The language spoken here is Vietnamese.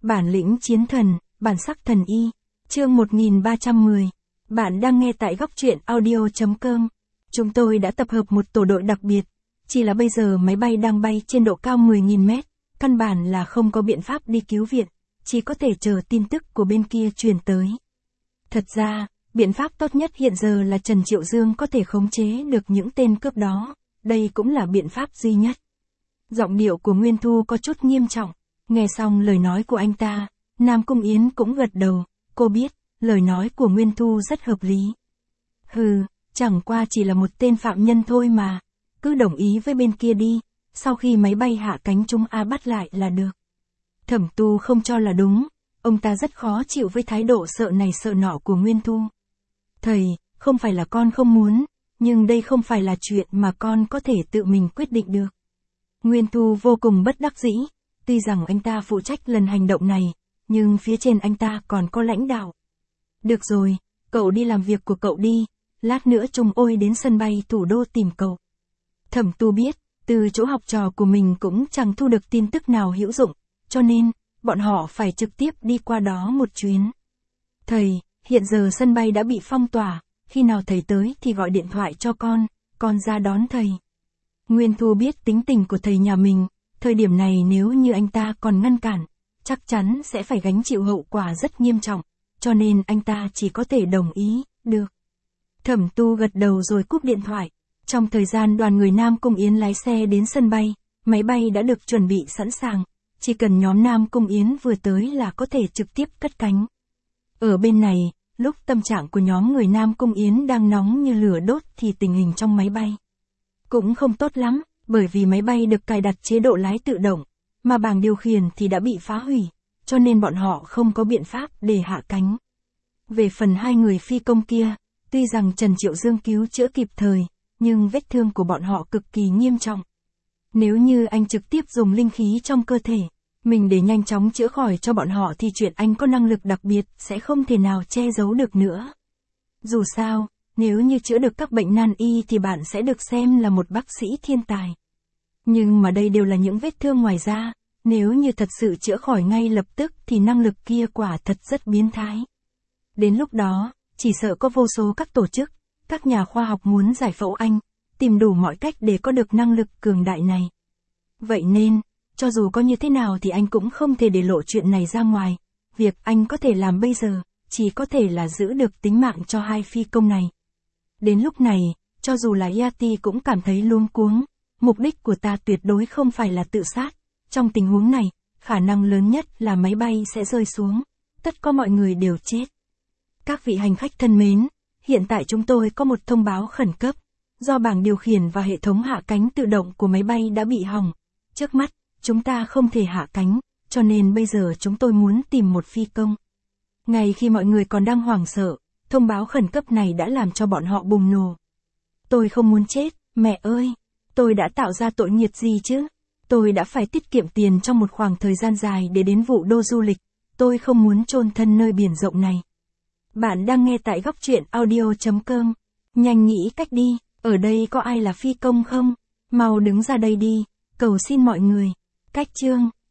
Bản lĩnh chiến thần, bản sắc thần y. Chương 1310. Bạn đang nghe tại góc truyện audio.com. Chúng tôi đã tập hợp một tổ đội đặc biệt. Chỉ là bây giờ máy bay đang bay trên độ cao 10.000 mét, căn bản là không có biện pháp đi cứu viện, chỉ có thể chờ tin tức của bên kia truyền tới. Thật ra, biện pháp tốt nhất hiện giờ là Trần Triệu Dương có thể khống chế được những tên cướp đó, đây cũng là biện pháp duy nhất. Giọng điệu của Nguyên Thu có chút nghiêm trọng, nghe xong lời nói của anh ta, Nam Cung Yến cũng gật đầu, cô biết, lời nói của Nguyên Thu rất hợp lý. Hừ, chẳng qua chỉ là một tên phạm nhân thôi mà, cứ đồng ý với bên kia đi, sau khi máy bay hạ cánh chúng bắt lại là được. Thẩm Tu không cho là đúng, ông ta rất khó chịu với thái độ sợ này sợ nọ của Nguyên Thu. Thầy, không phải là con không muốn, nhưng đây không phải là chuyện mà con có thể tự mình quyết định được. Nguyên Thu vô cùng bất đắc dĩ, tuy rằng anh ta phụ trách lần hành động này, nhưng phía trên anh ta còn có lãnh đạo. Được rồi, cậu đi làm việc của cậu đi, lát nữa chúng tôi đến sân bay thủ đô tìm cậu. Thẩm Tu biết, từ chỗ học trò của mình cũng chẳng thu được tin tức nào hữu dụng, cho nên, bọn họ phải trực tiếp đi qua đó một chuyến. Thầy, hiện giờ sân bay đã bị phong tỏa, khi nào thầy tới thì gọi điện thoại cho con ra đón thầy. Nguyên Thu biết tính tình của thầy nhà mình, thời điểm này nếu như anh ta còn ngăn cản, chắc chắn sẽ phải gánh chịu hậu quả rất nghiêm trọng, cho nên anh ta chỉ có thể đồng ý, được. Thẩm Tu gật đầu rồi cúp điện thoại. Trong thời gian đoàn người Nam Cung Yến lái xe đến sân bay, máy bay đã được chuẩn bị sẵn sàng, chỉ cần nhóm Nam Cung Yến vừa tới là có thể trực tiếp cất cánh. Ở bên này, lúc tâm trạng của nhóm người Nam Cung Yến đang nóng như lửa đốt thì tình hình trong máy bay cũng không tốt lắm, bởi vì máy bay được cài đặt chế độ lái tự động, mà bảng điều khiển thì đã bị phá hủy, cho nên bọn họ không có biện pháp để hạ cánh. Về phần hai người phi công kia, tuy rằng Trần Triệu Dương cứu chữa kịp thời, nhưng vết thương của bọn họ cực kỳ nghiêm trọng. Nếu như anh trực tiếp dùng linh khí trong cơ thể mình để nhanh chóng chữa khỏi cho bọn họ thì chuyện anh có năng lực đặc biệt sẽ không thể nào che giấu được nữa. Dù sao, nếu như chữa được các bệnh nan y thì bạn sẽ được xem là một bác sĩ thiên tài. Nhưng mà đây đều là những vết thương ngoài da, nếu như thật sự chữa khỏi ngay lập tức thì năng lực kia quả thật rất biến thái. Đến lúc đó, chỉ sợ có vô số các tổ chức, các nhà khoa học muốn giải phẫu anh, tìm đủ mọi cách để có được năng lực cường đại này. Vậy nên, cho dù có như thế nào thì anh cũng không thể để lộ chuyện này ra ngoài, việc anh có thể làm bây giờ, chỉ có thể là giữ được tính mạng cho hai phi công này. Đến lúc này, cho dù là Yati cũng cảm thấy luống cuống, mục đích của ta tuyệt đối không phải là tự sát, trong tình huống này, khả năng lớn nhất là máy bay sẽ rơi xuống, tất cả mọi người đều chết. Các vị hành khách thân mến, hiện tại chúng tôi có một thông báo khẩn cấp, do bảng điều khiển và hệ thống hạ cánh tự động của máy bay đã bị hỏng. Trước mắt, chúng ta không thể hạ cánh, cho nên bây giờ chúng tôi muốn tìm một phi công. Ngay khi mọi người còn đang hoảng sợ, thông báo khẩn cấp này đã làm cho bọn họ bùng nổ. Tôi không muốn chết, mẹ ơi, tôi đã tạo ra tội nghiệp gì chứ? Tôi đã phải tiết kiệm tiền trong một khoảng thời gian dài để đến Vũ Đô du lịch, tôi không muốn chôn thân nơi biển rộng này. Bạn đang nghe tại góc truyện audio.com. Nhanh nghĩ cách đi, ở đây có ai là phi công không? Mau đứng ra đây đi, cầu xin mọi người. Cách chương